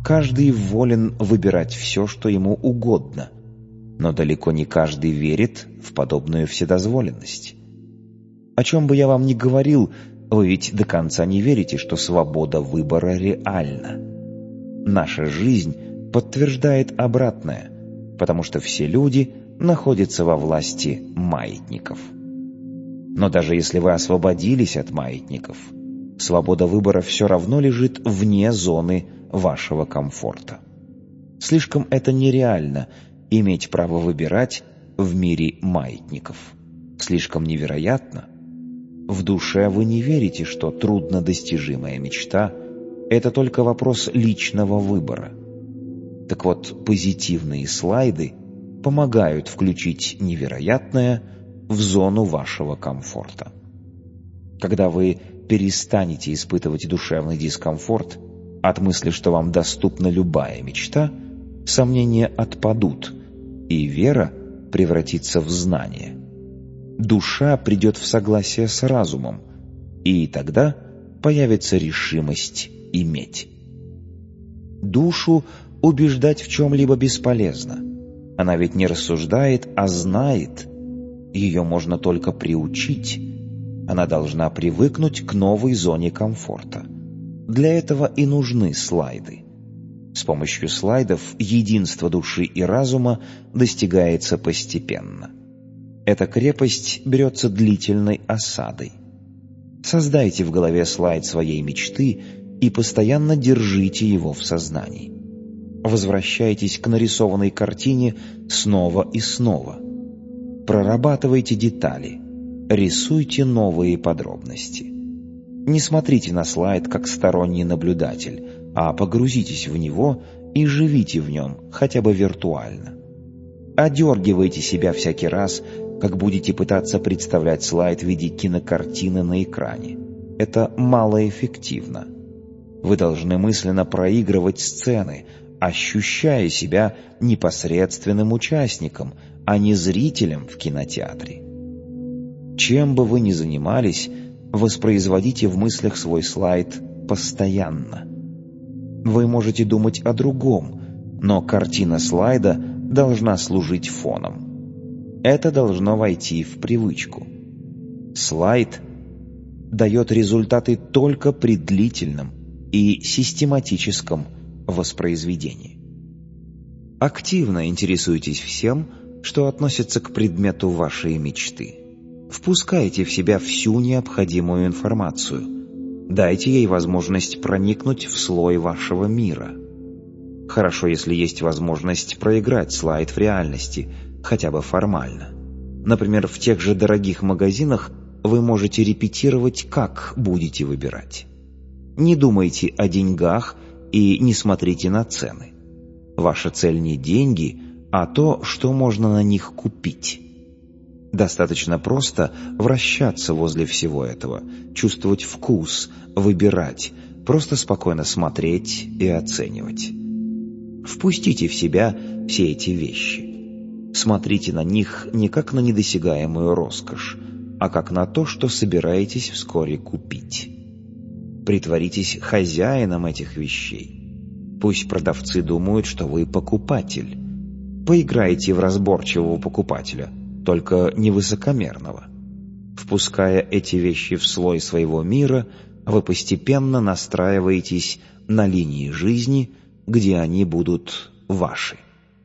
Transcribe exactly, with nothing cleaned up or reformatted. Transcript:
Каждый волен выбирать все, что ему угодно, но далеко не каждый верит в подобную вседозволенность. О чем бы я вам ни говорил, вы ведь до конца не верите, что свобода выбора реальна. Наша жизнь подтверждает обратное, потому что все люди находятся во власти маятников. Но даже если вы освободились от маятников, свобода выбора все равно лежит вне зоны вашего комфорта. Слишком это нереально — иметь право выбирать в мире маятников. Слишком невероятно. В душе вы не верите, что труднодостижимая мечта — это только вопрос личного выбора. Так вот, позитивные слайды помогают включить невероятное в зону вашего комфорта. Когда вы перестанете испытывать душевный дискомфорт от мысли, что вам доступна любая мечта, сомнения отпадут, и вера превратится в знание. Душа придет в согласие с разумом, и тогда появится решимость иметь. Душу убеждать в чем-либо бесполезно. Она ведь не рассуждает, а знает. Ее можно только приучить. Она должна привыкнуть к новой зоне комфорта. Для этого и нужны слайды. С помощью слайдов единство души и разума достигается постепенно. Эта крепость берется длительной осадой. Создайте в голове слайд своей мечты и постоянно держите его в сознании. Возвращайтесь к нарисованной картине снова и снова. Прорабатывайте детали, рисуйте новые подробности. Не смотрите на слайд как сторонний наблюдатель, а погрузитесь в него и живите в нем, хотя бы виртуально. Одергивайте себя всякий раз, как будете пытаться представлять слайд в виде кинокартины на экране. Это малоэффективно. Вы должны мысленно проигрывать сцены, ощущая себя непосредственным участником, а не зрителем в кинотеатре. Чем бы вы ни занимались, воспроизводите в мыслях свой слайд постоянно. Вы можете думать о другом, но картина слайда должна служить фоном. Это должно войти в привычку. Слайд дает результаты только при длительном и систематическом воспроизведении. Активно интересуйтесь всем, что относится к предмету вашей мечты. Впускайте в себя всю необходимую информацию. Дайте ей возможность проникнуть в слой вашего мира. Хорошо, если есть возможность проиграть слайд в реальности, хотя бы формально. Например, в тех же дорогих магазинах вы можете репетировать, как будете выбирать. Не думайте о деньгах и не смотрите на цены. Ваша цель не деньги, а то, что можно на них купить. Достаточно просто вращаться возле всего этого, чувствовать вкус, выбирать, просто спокойно смотреть и оценивать. Впустите в себя все эти вещи. Смотрите на них не как на недосягаемую роскошь, а как на то, что собираетесь вскоре купить. Притворитесь хозяином этих вещей. Пусть продавцы думают, что вы покупатель. Поиграйте в разборчивого покупателя, только не высокомерного. Впуская эти вещи в слой своего мира, вы постепенно настраиваетесь на линии жизни, где они будут ваши.